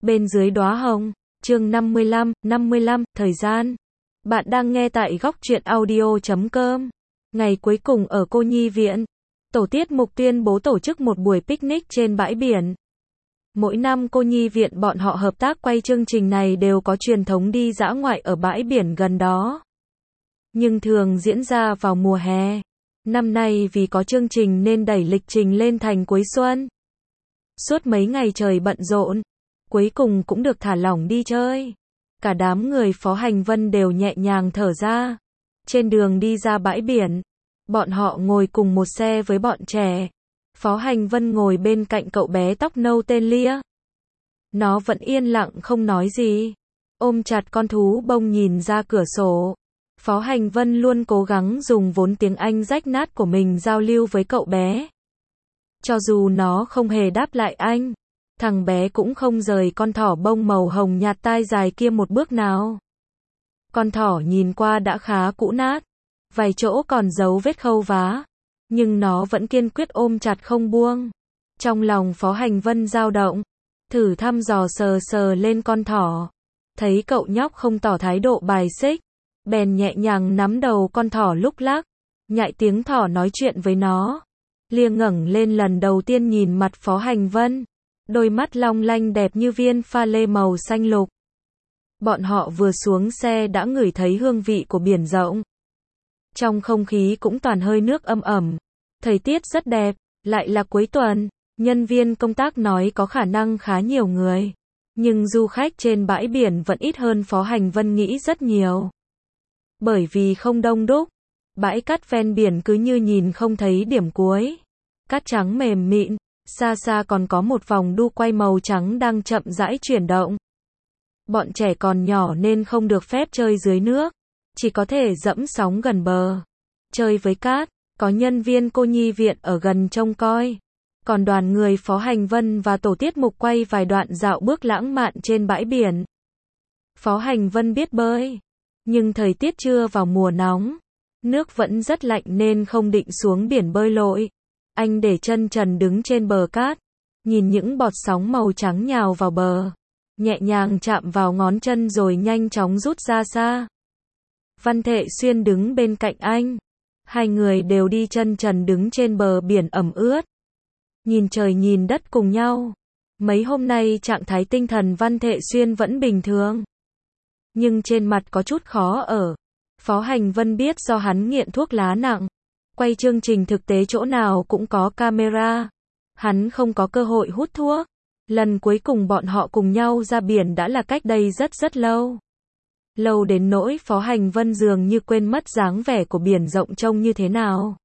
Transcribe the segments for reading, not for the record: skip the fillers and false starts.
bên dưới đóa hồng. Chương 55, thời gian. Bạn đang nghe tại góc truyện audio.com. Ngày cuối cùng ở cô nhi viện. Tổ tiết mục tuyên bố tổ chức một buổi picnic trên bãi biển. Mỗi năm cô nhi viện bọn họ hợp tác quay chương trình này đều có truyền thống đi dã ngoại ở bãi biển gần đó. Nhưng thường diễn ra vào mùa hè. Năm nay vì có chương trình nên đẩy lịch trình lên thành cuối xuân. Suốt mấy ngày trời bận rộn, cuối cùng cũng được thả lỏng đi chơi. Cả đám người Phó Hành Vân đều nhẹ nhàng thở ra. Trên đường đi ra bãi biển, bọn họ ngồi cùng một xe với bọn trẻ. Phó Hành Vân ngồi bên cạnh cậu bé tóc nâu tên Lia. Nó vẫn yên lặng không nói gì, ôm chặt con thú bông nhìn ra cửa sổ. Phó Hành Vân luôn cố gắng dùng vốn tiếng Anh rách nát của mình giao lưu với cậu bé. Cho dù nó không hề đáp lại anh, thằng bé cũng không rời con thỏ bông màu hồng nhạt tai dài kia một bước nào. Con thỏ nhìn qua đã khá cũ nát, vài chỗ còn dấu vết khâu vá, nhưng nó vẫn kiên quyết ôm chặt không buông. Trong lòng Phó Hành Vân dao động, thử thăm dò sờ sờ lên con thỏ, thấy cậu nhóc không tỏ thái độ bài xích, bèn nhẹ nhàng nắm đầu con thỏ lúc lắc, nhại tiếng thỏ nói chuyện với nó. Lia ngẩng lên lần đầu tiên nhìn mặt Phó Hành Vân, đôi mắt long lanh đẹp như viên pha lê màu xanh lục. Bọn họ vừa xuống xe đã ngửi thấy hương vị của biển rộng. Trong không khí cũng toàn hơi nước âm ẩm, thời tiết rất đẹp, lại là cuối tuần. Nhân viên công tác nói có khả năng khá nhiều người, nhưng du khách trên bãi biển vẫn ít hơn Phó Hành Vân nghĩ rất nhiều. Bởi vì không đông đúc, bãi cát ven biển cứ như nhìn không thấy điểm cuối. Cát trắng mềm mịn, xa xa còn có một vòng đu quay màu trắng đang chậm rãi chuyển động. Bọn trẻ còn nhỏ nên không được phép chơi dưới nước, chỉ có thể dẫm sóng gần bờ. Chơi với cát, có nhân viên cô nhi viện ở gần trông coi. Còn đoàn người Phó Hành Vân và tổ tiết mục quay vài đoạn dạo bước lãng mạn trên bãi biển. Phó Hành Vân biết bơi, nhưng thời tiết chưa vào mùa nóng, nước vẫn rất lạnh nên không định xuống biển bơi lội. Anh để chân trần đứng trên bờ cát, nhìn những bọt sóng màu trắng nhào vào bờ, nhẹ nhàng chạm vào ngón chân rồi nhanh chóng rút ra xa. Văn Thệ Xuyên đứng bên cạnh anh. Hai người đều đi chân trần đứng trên bờ biển ẩm ướt, nhìn trời nhìn đất cùng nhau. Mấy hôm nay trạng thái tinh thần Văn Thệ Xuyên vẫn bình thường, nhưng trên mặt có chút khó ở. Phó Hành Vân biết do hắn nghiện thuốc lá nặng, quay chương trình thực tế chỗ nào cũng có camera. Hắn không có cơ hội hút thuốc. Lần cuối cùng bọn họ cùng nhau ra biển đã là cách đây rất lâu. Lâu đến nỗi Phó Hành Vân dường như quên mất dáng vẻ của biển rộng trông như thế nào.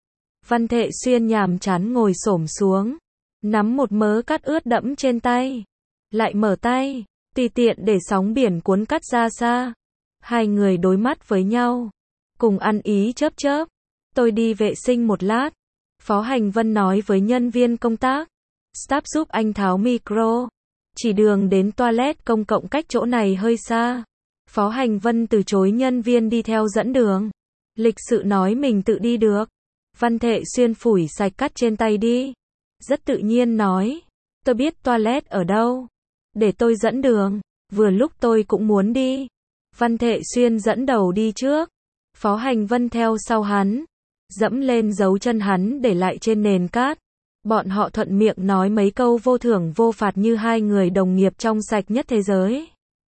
Văn Thệ Xuyên nhàm chán ngồi xổm xuống, nắm một mớ cát ướt đẫm trên tay, lại mở tay, tùy tiện để sóng biển cuốn cát ra xa. Hai người đối mắt với nhau, cùng ăn ý chớp chớp. Tôi đi vệ sinh một lát, Phó Hành Vân nói với nhân viên công tác. Staff giúp anh tháo micro, chỉ đường đến toilet công cộng cách chỗ này hơi xa. Phó Hành Vân từ chối nhân viên đi theo dẫn đường, lịch sự nói mình tự đi được. Văn Thệ Xuyên phủi sạch cát trên tay đi, rất tự nhiên nói, tôi biết toilet ở đâu, để tôi dẫn đường, vừa lúc tôi cũng muốn đi. Văn Thệ Xuyên dẫn đầu đi trước, Phó Hành Vân theo sau hắn, dẫm lên dấu chân hắn để lại trên nền cát. Bọn họ thuận miệng nói mấy câu vô thưởng vô phạt như hai người đồng nghiệp trong sạch nhất thế giới.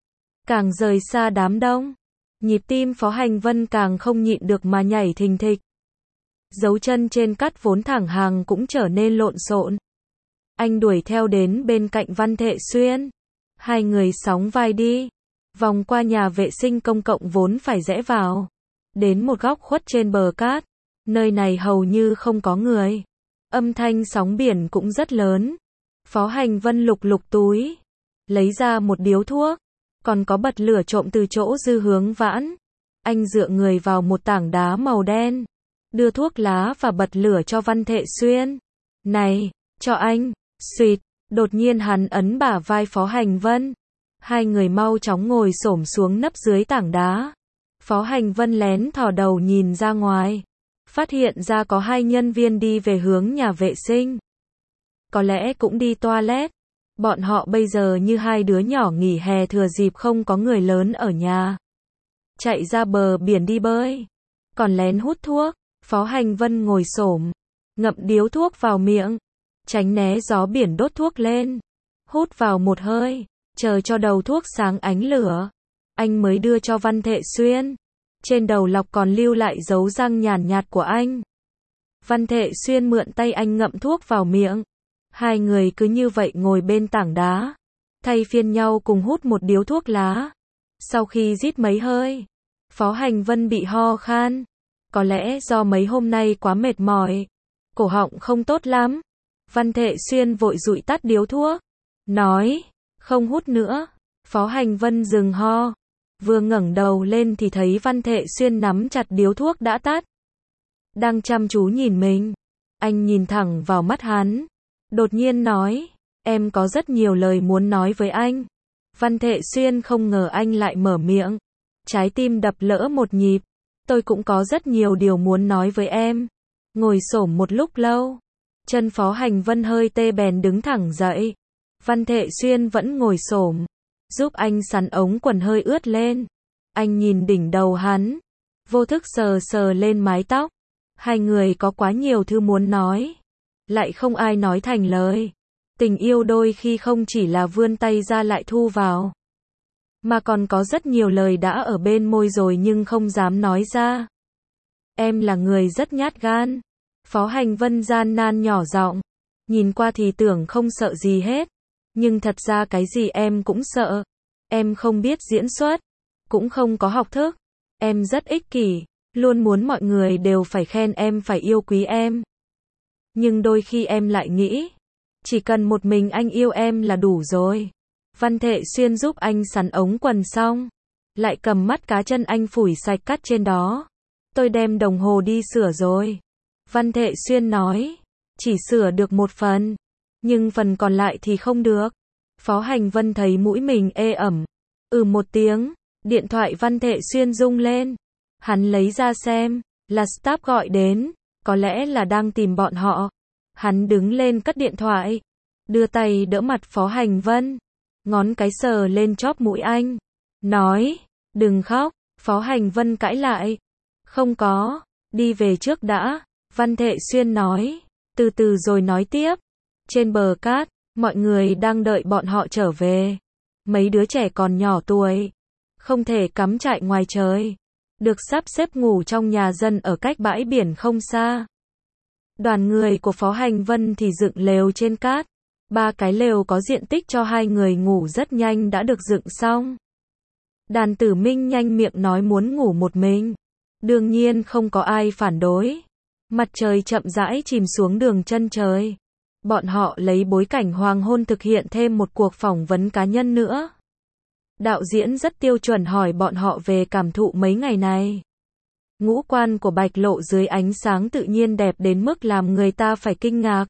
Càng rời xa đám đông, nhịp tim Phó Hành Vân càng không nhịn được mà nhảy thình thịch. Dấu chân trên cát vốn thẳng hàng cũng trở nên lộn xộn. Anh đuổi theo đến bên cạnh Văn Thệ Xuyên. Hai người sóng vai đi, vòng qua nhà vệ sinh công cộng vốn phải rẽ vào, đến một góc khuất trên bờ cát. Nơi này hầu như không có người. Âm thanh sóng biển cũng rất lớn. Phó Hành Vân lục lục túi, lấy ra một điếu thuốc, còn có bật lửa trộm từ chỗ Dư Hướng Vãn. Anh dựa người vào một tảng đá màu đen, đưa thuốc lá và bật lửa cho Văn Thệ Xuyên. Này, cho anh. Xuyệt, đột nhiên hắn ấn bả vai Phó Hành Vân. Hai người mau chóng ngồi xổm xuống nấp dưới tảng đá. Phó Hành Vân lén thò đầu nhìn ra ngoài, phát hiện ra có hai nhân viên đi về hướng nhà vệ sinh. Có lẽ cũng đi toilet, Bọn họ bây giờ như hai đứa nhỏ nghỉ hè thừa dịp không có người lớn ở nhà. Chạy ra bờ biển đi bơi. Còn lén hút thuốc. Phó Hành Vân ngồi xổm, ngậm điếu thuốc vào miệng, tránh né gió biển đốt thuốc lên. Hút vào một hơi, chờ cho đầu thuốc sáng ánh lửa. Anh mới đưa cho Văn Thệ Xuyên. Trên đầu lọc còn lưu lại dấu răng nhàn nhạt của anh. Văn Thệ Xuyên mượn tay anh ngậm thuốc vào miệng. Hai người cứ như vậy ngồi bên tảng đá, thay phiên nhau cùng hút một điếu thuốc lá. Sau khi rít mấy hơi, Phó Hành Vân bị ho khan. Có lẽ do mấy hôm nay quá mệt mỏi, cổ họng không tốt lắm. Văn Thệ Xuyên vội dụi tắt điếu thuốc, nói, không hút nữa. Phó Hành Vân dừng ho, vừa ngẩng đầu lên thì thấy Văn Thệ Xuyên nắm chặt điếu thuốc đã tắt, đang chăm chú nhìn mình. Anh nhìn thẳng vào mắt hắn, đột nhiên nói, em có rất nhiều lời muốn nói với anh. Văn Thệ Xuyên không ngờ anh lại mở miệng, trái tim đập lỡ một nhịp. Tôi cũng có rất nhiều điều muốn nói với em. Ngồi xổm một lúc lâu, chân Phó Hành Vân hơi tê bèn đứng thẳng dậy. Văn Thệ Xuyên vẫn ngồi xổm, giúp anh sắn ống quần hơi ướt lên. Anh nhìn đỉnh đầu hắn, vô thức sờ sờ lên mái tóc. Hai người có quá nhiều thứ muốn nói, lại không ai nói thành lời. Tình yêu đôi khi không chỉ là vươn tay ra lại thu vào, mà còn có rất nhiều lời đã ở bên môi rồi nhưng không dám nói ra. Em là người rất nhát gan. Phó Hành Vân gian nan nhỏ giọng, nhìn qua thì tưởng không sợ gì hết, nhưng thật ra cái gì em cũng sợ. Em không biết diễn xuất, cũng không có học thức. Em rất ích kỷ, luôn muốn mọi người đều phải khen em, phải yêu quý em. Nhưng đôi khi em lại nghĩ, chỉ cần một mình anh yêu em là đủ rồi. Văn Thệ Xuyên giúp anh sắn ống quần xong, lại cầm mắt cá chân anh phủi sạch cắt trên đó. Tôi đem đồng hồ đi sửa rồi. Văn Thệ Xuyên nói, chỉ sửa được một phần, nhưng phần còn lại thì không được. Phó Hành Vân thấy mũi mình ê ẩm, một tiếng, điện thoại Văn Thệ Xuyên rung lên. Hắn lấy ra xem, là staff gọi đến, có lẽ là đang tìm bọn họ. Hắn đứng lên cất điện thoại, đưa tay đỡ mặt Phó Hành Vân, ngón cái sờ lên chóp mũi anh, nói, đừng khóc. Phó Hành Vân cãi lại, không có, đi về trước đã. Văn Thệ Xuyên nói, từ từ rồi nói tiếp. Trên bờ cát, mọi người đang đợi bọn họ trở về. Mấy đứa trẻ còn nhỏ tuổi, không thể cắm trại ngoài trời, được sắp xếp ngủ trong nhà dân ở cách bãi biển không xa. Đoàn người của Phó Hành Vân thì dựng lều trên cát. 3 cái lều có diện tích cho 2 người ngủ rất nhanh đã được dựng xong. Đàn Tử Minh nhanh miệng nói muốn ngủ một mình. Đương nhiên không có ai phản đối. Mặt trời chậm rãi chìm xuống đường chân trời. Bọn họ lấy bối cảnh hoàng hôn thực hiện thêm một cuộc phỏng vấn cá nhân nữa. Đạo diễn rất tiêu chuẩn hỏi bọn họ về cảm thụ mấy ngày này. Ngũ quan của Bạch Lộ dưới ánh sáng tự nhiên đẹp đến mức làm người ta phải kinh ngạc.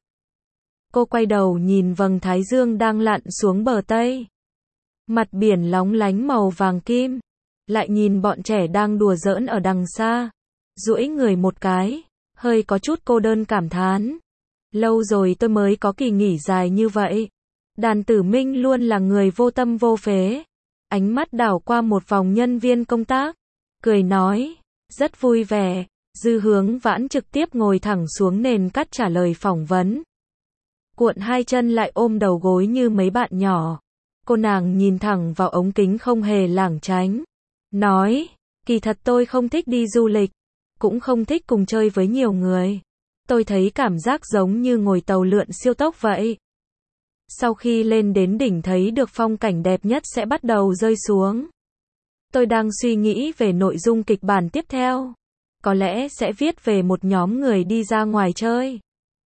Cô quay đầu nhìn vầng thái dương đang lặn xuống bờ Tây. Mặt biển lóng lánh màu vàng kim. Lại nhìn bọn trẻ đang đùa giỡn ở đằng xa. Duỗi người một cái, hơi có chút cô đơn cảm thán. Lâu rồi tôi mới có kỳ nghỉ dài như vậy. Đàn Tử Minh luôn là người vô tâm vô phế. Ánh mắt đảo qua một vòng nhân viên công tác, cười nói, rất vui vẻ. Dư Hướng Vãn trực tiếp ngồi thẳng xuống nền cát trả lời phỏng vấn. Cuộn hai chân lại ôm đầu gối như mấy bạn nhỏ. Cô nàng nhìn thẳng vào ống kính không hề lảng tránh. Nói, kỳ thật tôi không thích đi du lịch, cũng không thích cùng chơi với nhiều người. Tôi thấy cảm giác giống như ngồi tàu lượn siêu tốc vậy. Sau khi lên đến đỉnh thấy được phong cảnh đẹp nhất sẽ bắt đầu rơi xuống. Tôi đang suy nghĩ về nội dung kịch bản tiếp theo. Có lẽ sẽ viết về một nhóm người đi ra ngoài chơi.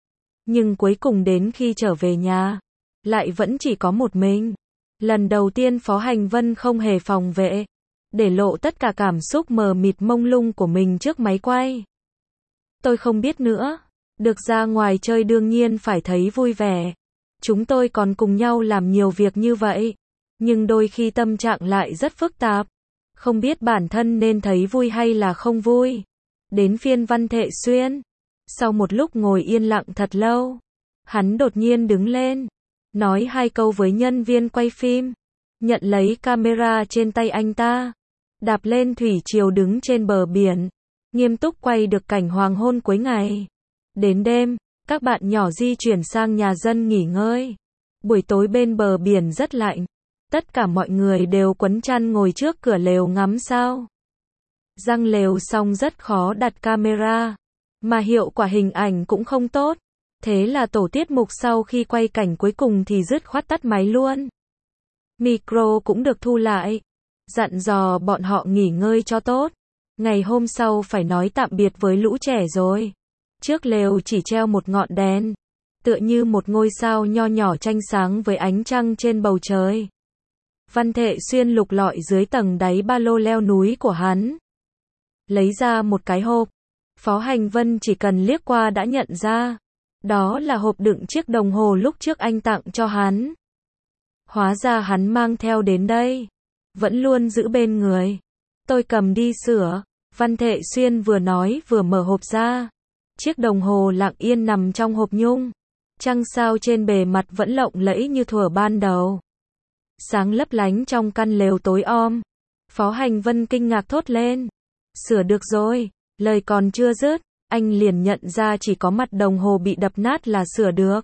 Nhưng cuối cùng đến khi trở về nhà, lại vẫn chỉ có một mình. Lần đầu tiên Phó Hành Vân không hề phòng vệ, để lộ tất cả cảm xúc mờ mịt mông lung của mình trước máy quay. Tôi không biết nữa, được ra ngoài chơi đương nhiên phải thấy vui vẻ. Chúng tôi còn cùng nhau làm nhiều việc như vậy, nhưng đôi khi tâm trạng lại rất phức tạp, không biết bản thân nên thấy vui hay là không vui. Đến phiên Văn Thệ Xuyên, sau một lúc ngồi yên lặng thật lâu, hắn đột nhiên đứng lên, nói 2 câu với nhân viên quay phim, nhận lấy camera trên tay anh ta, đạp lên thủy triều đứng trên bờ biển, nghiêm túc quay được cảnh hoàng hôn cuối ngày. Đến đêm, các bạn nhỏ di chuyển sang nhà dân nghỉ ngơi. Buổi tối bên bờ biển rất lạnh. Tất cả mọi người đều quấn chăn ngồi trước cửa lều ngắm sao. Răng lều xong rất khó đặt camera, mà hiệu quả hình ảnh cũng không tốt. Thế là tổ tiết mục sau khi quay cảnh cuối cùng thì dứt khoát tắt máy luôn. Micro cũng được thu lại, dặn dò bọn họ nghỉ ngơi cho tốt. Ngày hôm sau phải nói tạm biệt với lũ trẻ rồi. Trước lều chỉ treo một ngọn đèn, tựa như một ngôi sao nho nhỏ chanh sáng với ánh trăng trên bầu trời. Văn Thệ Xuyên lục lọi dưới tầng đáy ba lô leo núi của hắn, lấy ra một cái hộp. Phó Hành Vân chỉ cần liếc qua đã nhận ra, đó là hộp đựng chiếc đồng hồ lúc trước anh tặng cho hắn. Hóa ra hắn mang theo đến đây, vẫn luôn giữ bên người. Tôi cầm đi sửa. Văn Thệ Xuyên vừa nói vừa mở hộp ra. Chiếc đồng hồ lặng yên nằm trong hộp nhung. Trăng sao trên bề mặt vẫn lộng lẫy như thuở ban đầu. Sáng lấp lánh trong căn lều tối om. Phó Hành Vân kinh ngạc thốt lên. Sửa được rồi. Lời còn chưa dứt, anh liền nhận ra chỉ có mặt đồng hồ bị đập nát là sửa được.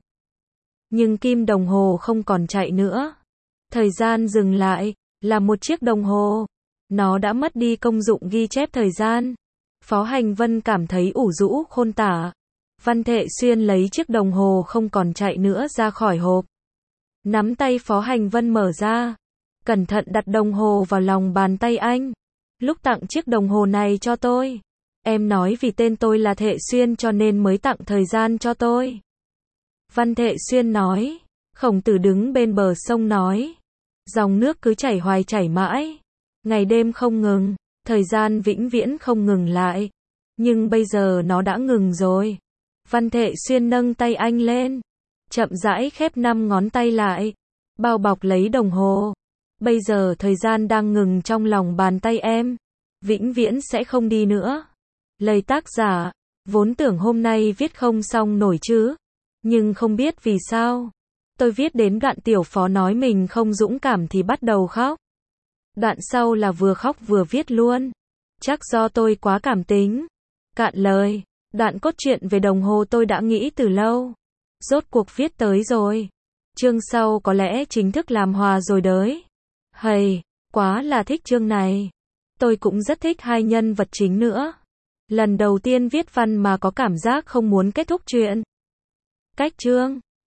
Nhưng kim đồng hồ không còn chạy nữa. Thời gian dừng lại, là một chiếc đồng hồ. Nó đã mất đi công dụng ghi chép thời gian. Phó Hành Vân cảm thấy ủ rũ khôn tả. Văn Thệ Xuyên lấy chiếc đồng hồ không còn chạy nữa ra khỏi hộp. Nắm tay Phó Hành Vân mở ra. Cẩn thận đặt đồng hồ vào lòng bàn tay anh. Lúc tặng chiếc đồng hồ này cho tôi, em nói vì tên tôi là Thệ Xuyên cho nên mới tặng thời gian cho tôi. Văn Thệ Xuyên nói. Khổng Tử đứng bên bờ sông nói. Dòng nước cứ chảy hoài chảy mãi. Ngày đêm không ngừng. Thời gian vĩnh viễn không ngừng lại. Nhưng bây giờ nó đã ngừng rồi. Văn Thệ Xuyên nâng tay anh lên. Chậm rãi khép 5 ngón tay lại. Bao bọc lấy đồng hồ. Bây giờ thời gian đang ngừng trong lòng bàn tay em. Vĩnh viễn sẽ không đi nữa. Lời tác giả. Vốn tưởng hôm nay viết không xong nổi chứ. Nhưng không biết vì sao. Tôi viết đến đoạn tiểu phó nói mình không dũng cảm thì bắt đầu khóc. Đoạn sau là vừa khóc vừa viết luôn. Chắc do tôi quá cảm tính. Cạn lời. Đoạn cốt truyện về đồng hồ tôi đã nghĩ từ lâu. Rốt cuộc viết tới rồi. Chương sau có lẽ chính thức làm hòa rồi đấy. Hầy, quá là thích chương này. Tôi cũng rất thích 2 nhân vật chính nữa. Lần đầu tiên viết văn mà có cảm giác không muốn kết thúc chuyện. Cách chương